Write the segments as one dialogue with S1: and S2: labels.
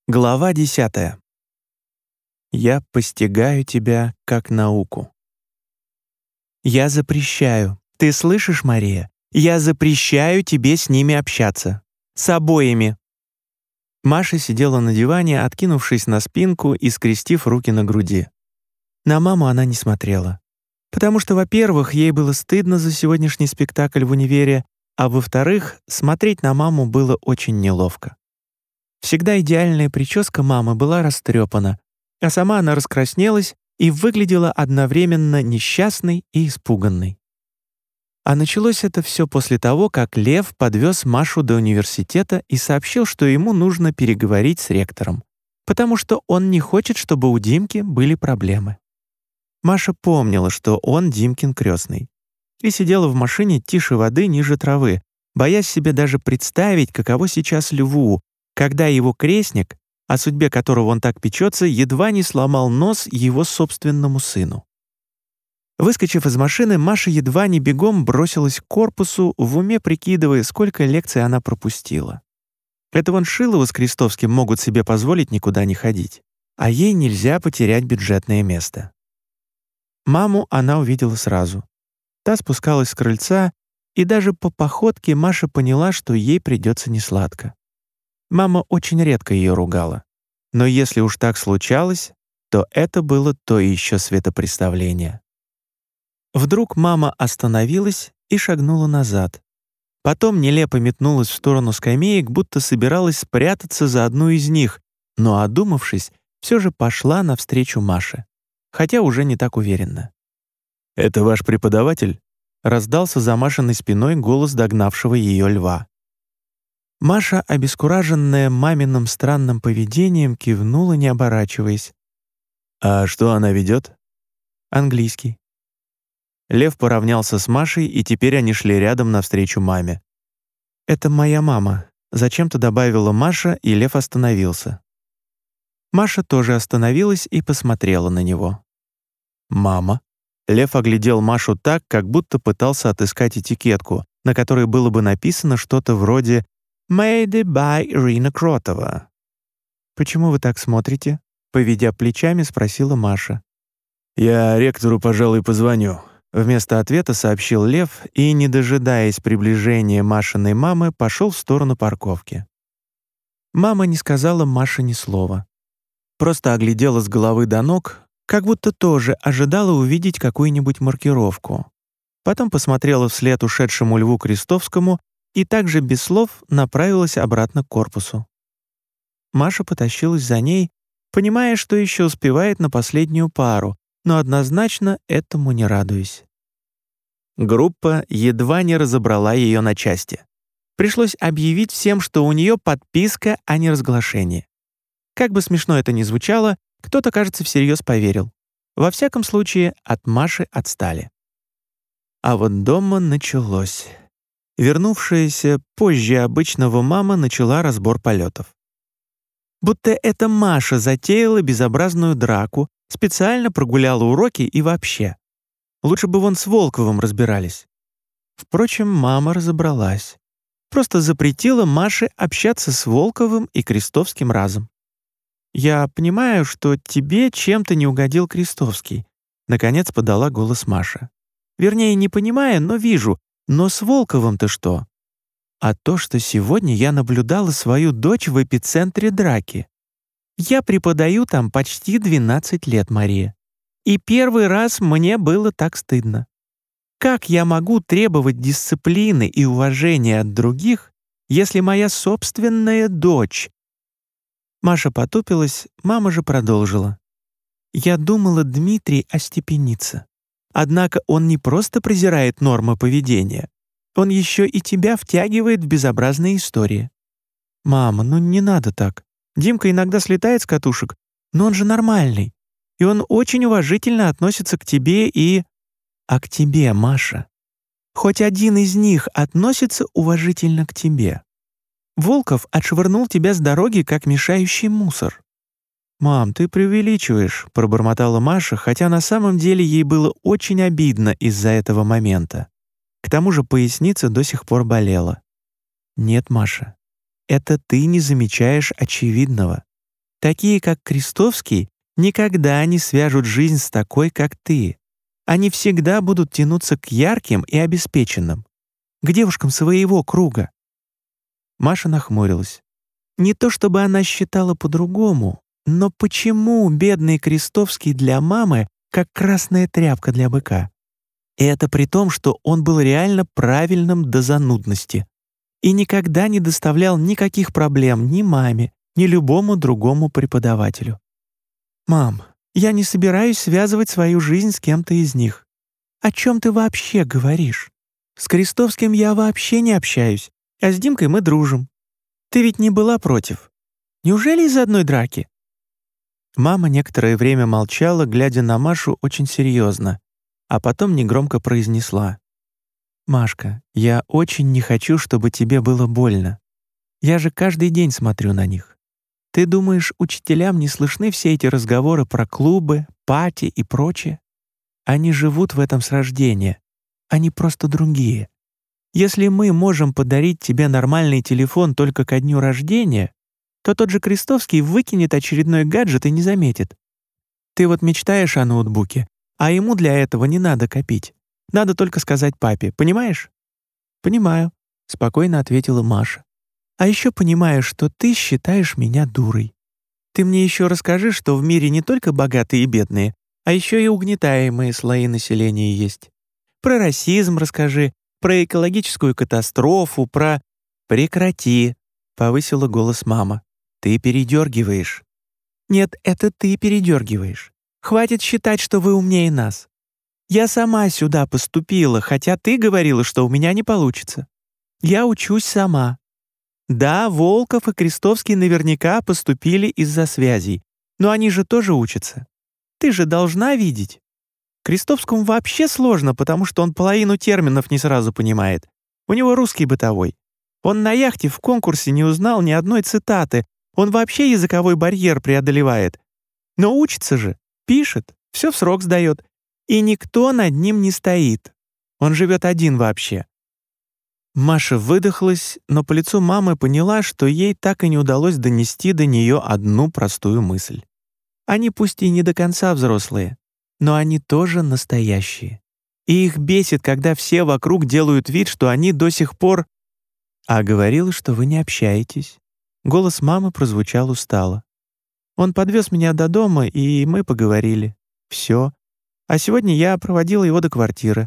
S1: Глава 10. Я постигаю тебя как науку. Я запрещаю. Ты слышишь, Мария? Я запрещаю тебе с ними общаться. С обоими. Маша сидела на диване, откинувшись на спинку и скрестив руки на груди. На маму она не смотрела. Потому что, во-первых, ей было стыдно за сегодняшний спектакль в универе, а во-вторых, смотреть на маму было очень неловко. Всегда идеальная прическа мамы была растрепана, а сама она раскраснелась и выглядела одновременно несчастной и испуганной. А началось это все после того, как Лев подвез Машу до университета и сообщил, что ему нужно переговорить с ректором, потому что он не хочет, чтобы у Димки были проблемы. Маша помнила, что он Димкин крестный, и сидела в машине тише воды ниже травы, боясь себе даже представить, каково сейчас Льву, когда его крестник, о судьбе которого он так печется, едва не сломал нос его собственному сыну. Выскочив из машины, Маша едва не бегом бросилась к корпусу, в уме прикидывая, сколько лекций она пропустила. Это вон Шилова с Крестовским могут себе позволить никуда не ходить, а ей нельзя потерять бюджетное место. Маму она увидела сразу. Та спускалась с крыльца, и даже по походке Маша поняла, что ей придется несладко. Мама очень редко ее ругала. Но если уж так случалось, то это было то еще светопреставление. Вдруг мама остановилась и шагнула назад. Потом нелепо метнулась в сторону скамеек, будто собиралась спрятаться за одну из них, но, одумавшись, все же пошла навстречу Маше, хотя уже не так уверенно. «Это ваш преподаватель?» — раздался за Машиной спиной голос догнавшего ее Льва. Маша, обескураженная маминым странным поведением, кивнула, не оборачиваясь. «А что она ведет?» «Английский». Лев поравнялся с Машей, и теперь они шли рядом навстречу маме. «Это моя мама», — зачем-то добавила Маша, и Лев остановился. Маша тоже остановилась и посмотрела на него. «Мама?» Лев оглядел Машу так, как будто пытался отыскать этикетку, на которой было бы написано что-то вроде «Made by Ирина Кротова». «Почему вы так смотрите?» — поведя плечами, спросила Маша. «Я ректору, пожалуй, позвоню», — вместо ответа сообщил Лев и, не дожидаясь приближения Машиной мамы, пошел в сторону парковки. Мама не сказала Маше ни слова. Просто оглядела с головы до ног, как будто тоже ожидала увидеть какую-нибудь маркировку. Потом посмотрела вслед ушедшему Льву Крестовскому и также без слов направилась обратно к корпусу. Маша потащилась за ней, понимая, что еще успевает на последнюю пару, но однозначно этому не радуясь. Группа едва не разобрала ее на части. Пришлось объявить всем, что у нее подписка, а не разглашение. Как бы смешно это ни звучало, кто-то, кажется, всерьез поверил. Во всяком случае, от Маши отстали. А вот дома началось. Вернувшаяся позже обычного мама начала разбор полетов. Будто это Маша затеяла безобразную драку, специально прогуляла уроки и вообще. Лучше бы вон с Волковым разбирались. Впрочем, мама разобралась. Просто запретила Маше общаться с Волковым и Крестовским разом. «Я понимаю, что тебе чем-то не угодил Крестовский», — наконец подала голос Маша. «Вернее, не понимаю, но вижу. Но с Волковым-то что? А то, что сегодня я наблюдала свою дочь в эпицентре драки. Я преподаю там почти 12 лет, Мария. И первый раз мне было так стыдно. Как я могу требовать дисциплины и уважения от других, если моя собственная дочь?» Маша потупилась, мама же продолжила. «Я думала, Дмитрий остепенится. Однако он не просто презирает нормы поведения, он еще и тебя втягивает в безобразные истории. Мама, ну не надо так. Димка иногда слетает с катушек, но он же нормальный, и он очень уважительно относится к тебе и... А к тебе, Маша. Хоть один из них относится уважительно к тебе. Волков отшвырнул тебя с дороги, как мешающий мусор». «Мам, ты преувеличиваешь», — пробормотала Маша, хотя на самом деле ей было очень обидно из-за этого момента. К тому же поясница до сих пор болела. «Нет, Маша, это ты не замечаешь очевидного. Такие, как Крестовский, никогда не свяжут жизнь с такой, как ты. Они всегда будут тянуться к ярким и обеспеченным, к девушкам своего круга». Маша нахмурилась. Не то чтобы она считала по-другому, но почему бедный Крестовский для мамы как красная тряпка для быка? И это при том, что он был реально правильным до занудности и никогда не доставлял никаких проблем ни маме, ни любому другому преподавателю. «Мам, я не собираюсь связывать свою жизнь с кем-то из них. О чем ты вообще говоришь? С Крестовским я вообще не общаюсь, а с Димкой мы дружим. Ты ведь не была против? Неужели из-за одной драки?» Мама некоторое время молчала, глядя на Машу очень серьезно, а потом негромко произнесла: «Машка, я очень не хочу, чтобы тебе было больно. Я же каждый день смотрю на них. Ты думаешь, учителям не слышны все эти разговоры про клубы, пати и прочее? Они живут в этом с рождения. Они просто другие. Если мы можем подарить тебе нормальный телефон только ко дню рождения, то тот же Крестовский выкинет очередной гаджет и не заметит. Ты вот мечтаешь о ноутбуке, а ему для этого не надо копить. Надо только сказать папе, понимаешь?» «Понимаю», — спокойно ответила Маша. «А еще понимаю, что ты считаешь меня дурой. Ты мне еще расскажи, что в мире не только богатые и бедные, а еще и угнетаемые слои населения есть. Про расизм расскажи, про экологическую катастрофу, про...» «Прекрати», — повысила голос мама. «Ты передергиваешь». «Нет, это ты передергиваешь. Хватит считать, что вы умнее нас. Я сама сюда поступила, хотя ты говорила, что у меня не получится. Я учусь сама. Да, Волков и Крестовский наверняка поступили из-за связей, но они же тоже учатся. Ты же должна видеть. Крестовскому вообще сложно, потому что он половину терминов не сразу понимает. У него русский бытовой. Он на яхте в конкурсе не узнал ни одной цитаты. Он вообще языковой барьер преодолевает. Но учится же, пишет, все в срок сдает. И никто над ним не стоит. Он живет один вообще». Маша выдохлась, но по лицу мамы поняла, что ей так и не удалось донести до нее одну простую мысль. Они пусть и не до конца взрослые, но они тоже настоящие. И их бесит, когда все вокруг делают вид, что они до сих пор... «А говорила, что вы не общаетесь». Голос мамы прозвучал устало. «Он подвез меня до дома, и мы поговорили. Все. А сегодня я проводила его до квартиры».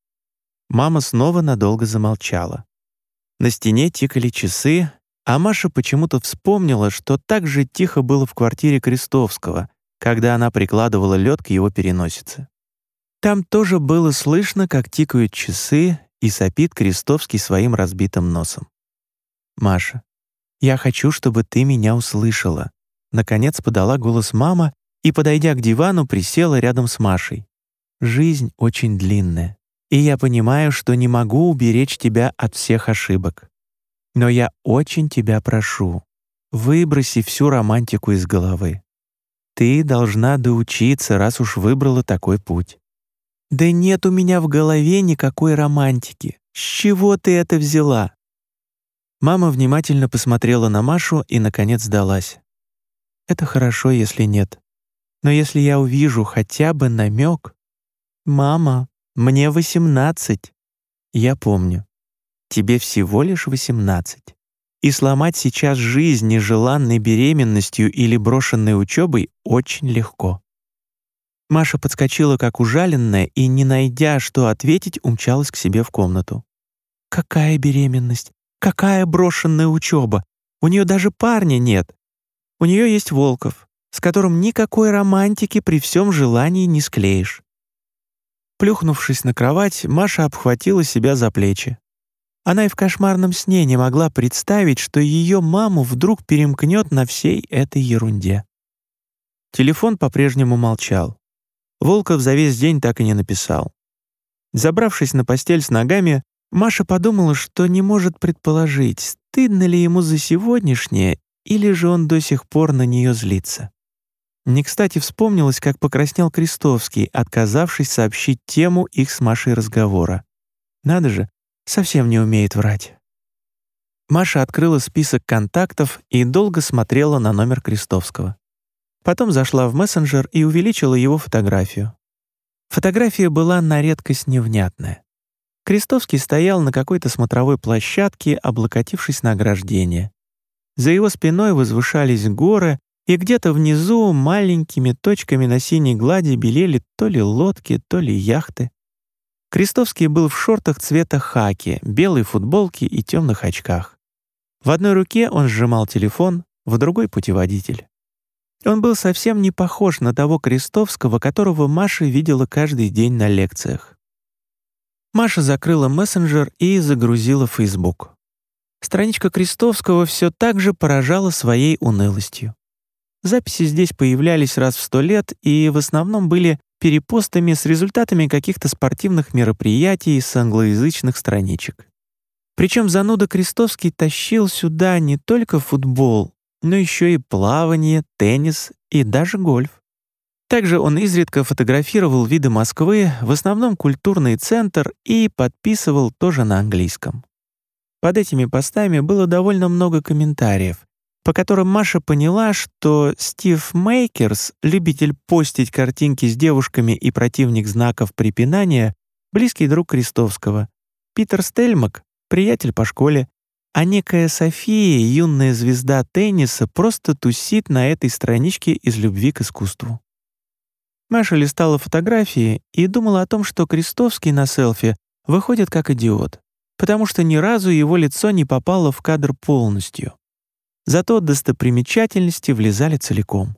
S1: Мама снова надолго замолчала. На стене тикали часы, а Маша почему-то вспомнила, что так же тихо было в квартире Крестовского, когда она прикладывала лед к его переносице. Там тоже было слышно, как тикают часы и сопит Крестовский своим разбитым носом. «Маша, я хочу, чтобы ты меня услышала», — наконец подала голос мама и, подойдя к дивану, присела рядом с Машей. «Жизнь очень длинная, и я понимаю, что не могу уберечь тебя от всех ошибок. Но я очень тебя прошу, выброси всю романтику из головы. Ты должна доучиться, раз уж выбрала такой путь». «Да нет у меня в голове никакой романтики. С чего ты это взяла?» Мама внимательно посмотрела на Машу и, наконец, сдалась. «Это хорошо, если нет. Но если я увижу хотя бы намек...» «Мама, мне 18. «Я помню. Тебе всего лишь 18. И сломать сейчас жизнь нежеланной беременностью или брошенной учебой очень легко». Маша подскочила как ужаленная и, не найдя, что ответить, умчалась к себе в комнату. «Какая беременность? Какая брошенная учеба? У нее даже парня нет. У нее есть Волков, с которым никакой романтики при всем желании не склеишь». Плюхнувшись на кровать, Маша обхватила себя за плечи. Она и в кошмарном сне не могла представить, что ее маму вдруг перемкнет на всей этой ерунде. Телефон по-прежнему молчал. Волков за весь день так и не написал. Забравшись на постель с ногами, Маша подумала, что не может предположить, стыдно ли ему за сегодняшнее, или же он до сих пор на нее злится. Не кстати вспомнилось, как покраснел Крестовский, отказавшись сообщить тему их с Машей разговора. Надо же, совсем не умеет врать. Маша открыла список контактов и долго смотрела на номер Крестовского. Потом зашла в мессенджер и увеличила его фотографию. Фотография была на редкость невнятная. Крестовский стоял на какой-то смотровой площадке, облокотившись на ограждение. За его спиной возвышались горы, и где-то внизу маленькими точками на синей глади белели то ли лодки, то ли яхты. Крестовский был в шортах цвета хаки, белой футболке и темных очках. В одной руке он сжимал телефон, в другой — путеводитель. Он был совсем не похож на того Крестовского, которого Маша видела каждый день на лекциях. Маша закрыла мессенджер и загрузила Facebook. Страничка Крестовского все так же поражала своей унылостью. Записи здесь появлялись раз в 100 лет и в основном были перепостами с результатами каких-то спортивных мероприятий с англоязычных страничек. Причем зануда Крестовский тащил сюда не только футбол, но еще и плавание, теннис и даже гольф. Также он изредка фотографировал виды Москвы, в основном культурный центр, и подписывал тоже на английском. Под этими постами было довольно много комментариев, по которым Маша поняла, что Стив Мейкерс, любитель постить картинки с девушками и противник знаков препинания, близкий друг Крестовского, Питер Стельмак — приятель по школе, а некая София, юная звезда тенниса, просто тусит на этой страничке из любви к искусству. Маша листала фотографии и думала о том, что Крестовский на селфи выходит как идиот, потому что ни разу его лицо не попало в кадр полностью. Зато достопримечательности влезали целиком.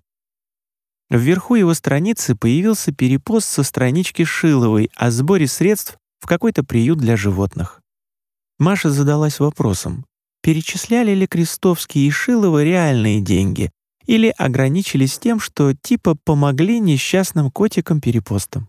S1: Вверху его страницы появился перепост со странички Шиловой о сборе средств в какой-то приют для животных. Маша задалась вопросом, перечисляли ли Крестовский и Шилова реальные деньги или ограничились тем, что типа помогли несчастным котикам-перепостам.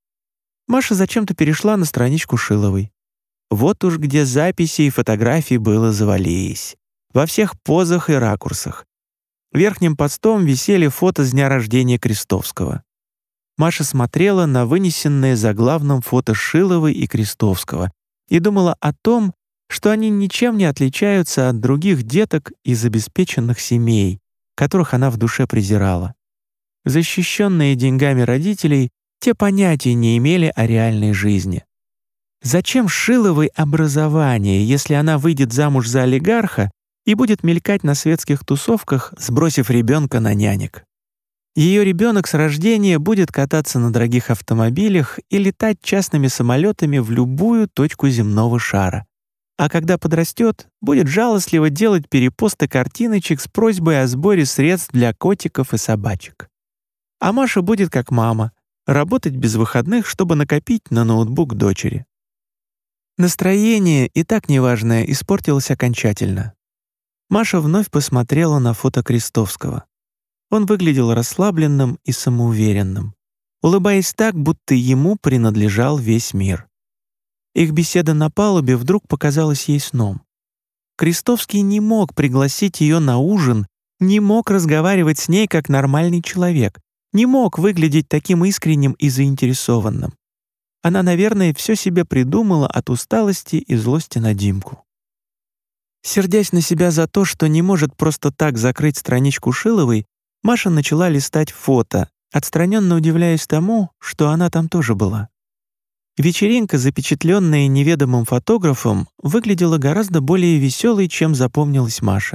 S1: Маша зачем-то перешла на страничку Шиловой. Вот уж где записи и фотографии было завались. Во всех позах и ракурсах. Верхним постом висели фото с дня рождения Крестовского. Маша смотрела на вынесенное заглавным фото Шиловой и Крестовского и думала о том, что они ничем не отличаются от других деток из обеспеченных семей, которых она в душе презирала. Защищенные деньгами родителей, те понятия не имели о реальной жизни. Зачем Шиловой образование, если она выйдет замуж за олигарха и будет мелькать на светских тусовках, сбросив ребенка на нянек? Ее ребенок с рождения будет кататься на дорогих автомобилях и летать частными самолетами в любую точку земного шара. А когда подрастет, будет жалостливо делать перепосты картиночек с просьбой о сборе средств для котиков и собачек. А Маша будет как мама, работать без выходных, чтобы накопить на ноутбук дочери. Настроение, и так неважное, испортилось окончательно. Маша вновь посмотрела на фото Крестовского. Он выглядел расслабленным и самоуверенным, улыбаясь так, будто ему принадлежал весь мир. Их беседа на палубе вдруг показалась ей сном. Крестовский не мог пригласить ее на ужин, не мог разговаривать с ней как нормальный человек, не мог выглядеть таким искренним и заинтересованным. Она, наверное, все себе придумала от усталости и злости на Димку. Сердясь на себя за то, что не может просто так закрыть страничку Шиловой, Маша начала листать фото, отстраненно удивляясь тому, что она там тоже была. Вечеринка, запечатленная неведомым фотографом, выглядела гораздо более веселой, чем запомнилась Маше.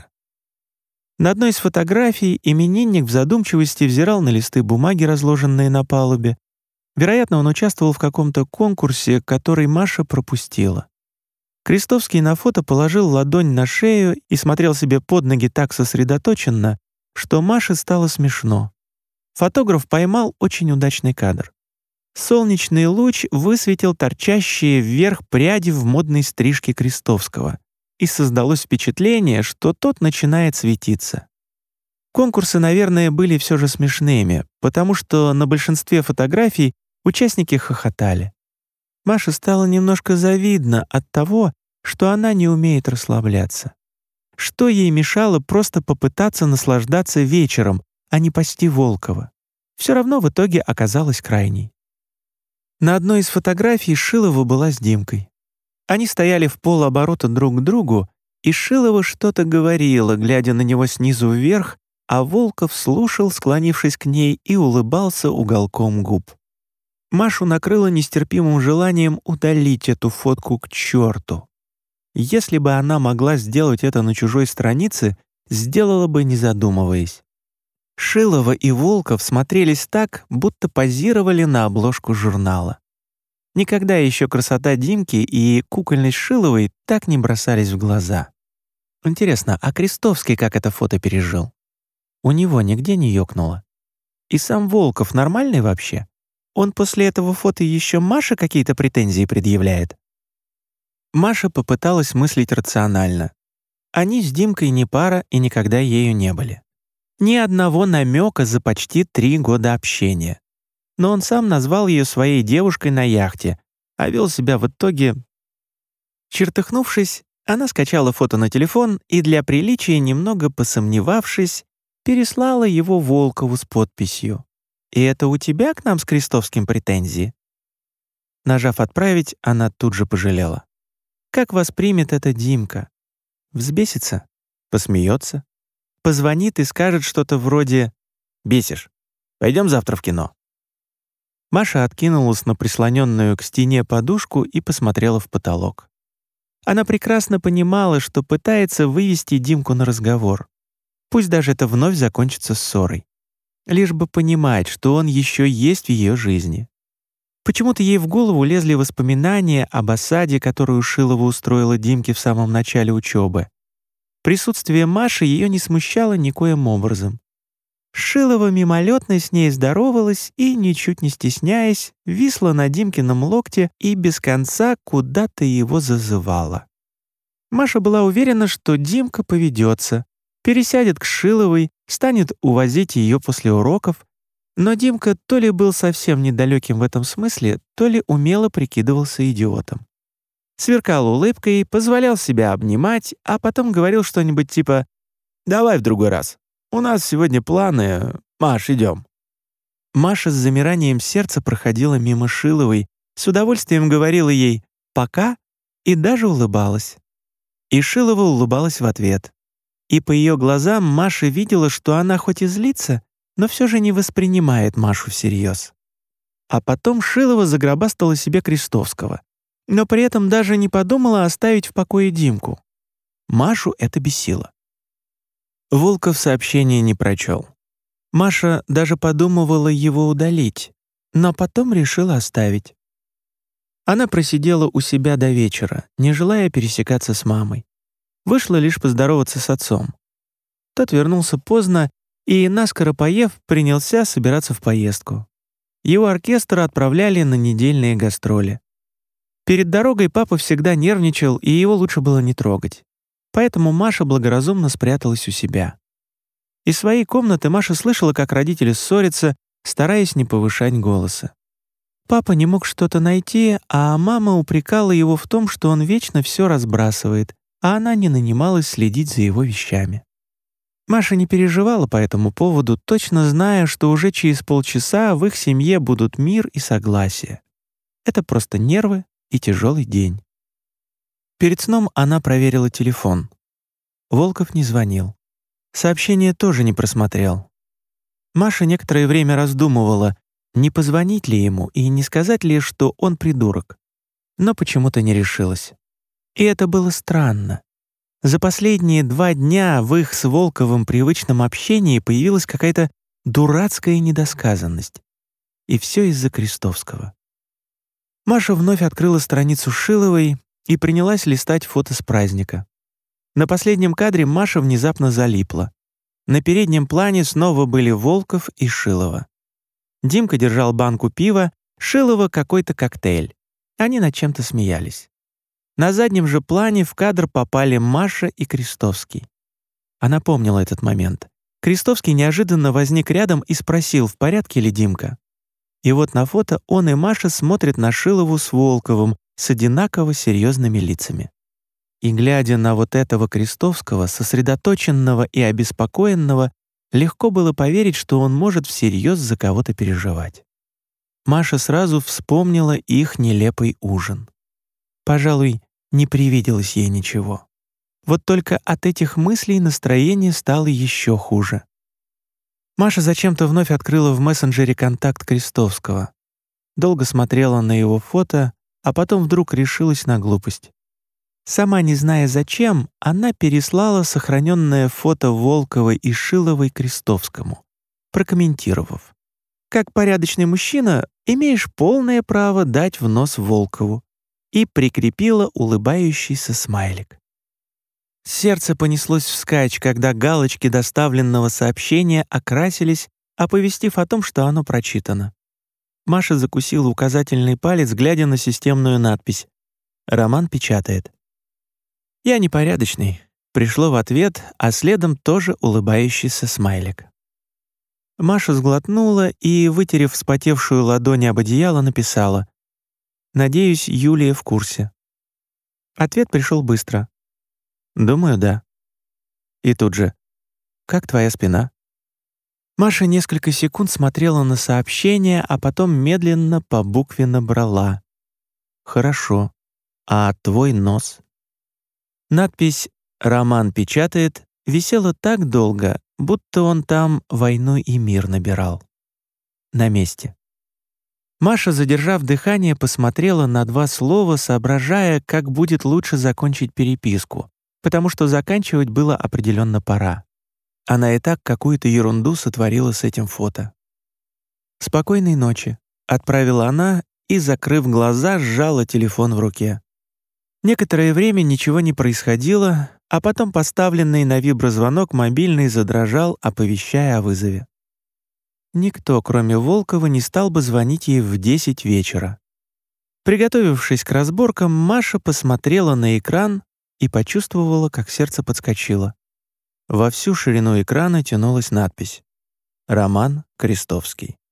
S1: На одной из фотографий именинник в задумчивости взирал на листы бумаги, разложенные на палубе. Вероятно, он участвовал в каком-то конкурсе, который Маша пропустила. Крестовский на фото положил ладонь на шею и смотрел себе под ноги так сосредоточенно, что Маше стало смешно. Фотограф поймал очень удачный кадр. Солнечный луч высветил торчащие вверх пряди в модной стрижке Крестовского, и создалось впечатление, что тот начинает светиться. Конкурсы, наверное, были все же смешными, потому что на большинстве фотографий участники хохотали. Маше стало немножко завидно от того, что она не умеет расслабляться. Что ей мешало просто попытаться наслаждаться вечером, а не пасти Волкова? Все равно в итоге оказалась крайней. На одной из фотографий Шилова была с Димкой. Они стояли в полоборота друг к другу, И Шилова что-то говорила, глядя на него снизу вверх, а Волков слушал, склонившись к ней, и улыбался уголком губ. Машу накрыло нестерпимым желанием удалить эту фотку к черту. Если бы она могла сделать это на чужой странице, сделала бы, не задумываясь. Шилова и Волков смотрелись так, будто позировали на обложку журнала. Никогда еще красота Димки и кукольность Шиловой так не бросались в глаза. Интересно, а Крестовский как это фото пережил? У него нигде не ёкнуло. И сам Волков нормальный вообще? Он после этого фото еще Маше какие-то претензии предъявляет? Маша попыталась мыслить рационально. Они с Димкой не пара и никогда ею не были. Ни одного намека за почти 3 года общения. Но он сам назвал ее своей девушкой на яхте, а вел себя в итоге... Чертыхнувшись, она скачала фото на телефон и для приличия, немного посомневавшись, переслала его Волкову с подписью: «И это у тебя к нам с Крестовским претензии?» Нажав «Отправить», она тут же пожалела. Как воспримет это Димка? Взбесится? Посмеется? Позвонит и скажет что-то вроде «Бесишь, пойдем завтра в кино». Маша откинулась на прислоненную к стене подушку и посмотрела в потолок. Она прекрасно понимала, что пытается вывести Димку на разговор. Пусть даже это вновь закончится ссорой. Лишь бы понимать, что он еще есть в ее жизни. Почему-то ей в голову лезли воспоминания об осаде, которую Шилова устроила Димке в самом начале учебы. Присутствие Маши ее не смущало никоим образом. Шилова мимолетно с ней здоровалась и, ничуть не стесняясь, висла на Димкином локте и без конца куда-то его зазывала. Маша была уверена, что Димка поведется, пересядет к Шиловой, станет увозить ее после уроков, но Димка то ли был совсем недалеким в этом смысле, то ли умело прикидывался идиотом. Сверкал улыбкой, позволял себя обнимать, а потом говорил что-нибудь типа «Давай в другой раз. У нас сегодня планы. Маш, идем». Маша с замиранием сердца проходила мимо Шиловой, с удовольствием говорила ей «пока» и даже улыбалась. И Шилова улыбалась в ответ. И по ее глазам Маша видела, что она хоть и злится, но все же не воспринимает Машу всерьез. А потом Шилова загробастала себе Крестовского, но при этом даже не подумала оставить в покое Димку. Машу это бесило. Волков сообщение не прочел. Маша даже подумывала его удалить, но потом решила оставить. Она просидела у себя до вечера, не желая пересекаться с мамой. Вышла лишь поздороваться с отцом. Тот вернулся поздно и, наскоро поев, принялся собираться в поездку. Его оркестр отправляли на недельные гастроли. Перед дорогой папа всегда нервничал, и его лучше было не трогать. Поэтому Маша благоразумно спряталась у себя. Из своей комнаты Маша слышала, как родители ссорятся, стараясь не повышать голоса. Папа не мог что-то найти, а мама упрекала его в том, что он вечно все разбрасывает, а она не нанималась следить за его вещами. Маша не переживала по этому поводу, точно зная, что уже через полчаса в их семье будут мир и согласие. Это просто нервы и тяжелый день. Перед сном она проверила телефон. Волков не звонил. Сообщение тоже не просмотрел. Маша некоторое время раздумывала, не позвонить ли ему и не сказать ли, что он придурок. Но почему-то не решилась. И это было странно. За последние 2 дня в их с Волковым привычном общении появилась какая-то дурацкая недосказанность. И все из-за Крестовского. Маша вновь открыла страницу Шиловой и принялась листать фото с праздника. На последнем кадре Маша внезапно залипла. На переднем плане снова были Волков и Шилова. Димка держал банку пива, Шилова — какой-то коктейль. Они над чем-то смеялись. На заднем же плане в кадр попали Маша и Крестовский. Она помнила этот момент. Крестовский неожиданно возник рядом и спросил, в порядке ли Димка. И вот на фото он и Маша смотрят на Шилову с Волковым с одинаково серьезными лицами. И, глядя на вот этого Крестовского, сосредоточенного и обеспокоенного, легко было поверить, что он может всерьез за кого-то переживать. Маша сразу вспомнила их нелепый ужин. Пожалуй, не привиделось ей ничего. Вот только от этих мыслей настроение стало еще хуже. Маша зачем-то вновь открыла в мессенджере контакт Крестовского. Долго смотрела на его фото, а потом вдруг решилась на глупость. Сама не зная зачем, она переслала сохраненное фото Волковой и Шиловой Крестовскому, прокомментировав: «Как порядочный мужчина, имеешь полное право дать в нос Волкову», и прикрепила улыбающийся смайлик. Сердце понеслось вскачь, когда галочки доставленного сообщения окрасились, оповестив о том, что оно прочитано. Маша закусила указательный палец, глядя на системную надпись. Роман печатает. «Я непорядочный», — пришло в ответ, а следом тоже улыбающийся смайлик. Маша сглотнула и, вытерев вспотевшую ладонь об одеяло, написала: «Надеюсь, Юлия в курсе». Ответ пришел быстро. «Думаю, да». И тут же: «Как твоя спина?» Маша несколько секунд смотрела на сообщение, а потом медленно по букве набрала: «Хорошо. А твой нос?» Надпись «Роман печатает» висела так долго, будто он там «Войну и мир» набирал. На месте. Маша, задержав дыхание, посмотрела на два слова, соображая, как будет лучше закончить переписку, потому что заканчивать было определенно пора. Она и так какую-то ерунду сотворила с этим фото. «Спокойной ночи», — отправила она и, закрыв глаза, сжала телефон в руке. Некоторое время ничего не происходило, а потом поставленный на виброзвонок мобильный задрожал, оповещая о вызове. Никто, кроме Волкова, не стал бы звонить ей в 10 вечера. Приготовившись к разборкам, Маша посмотрела на экран и почувствовала, как сердце подскочило. Во всю ширину экрана тянулась надпись «Роман Крестовский».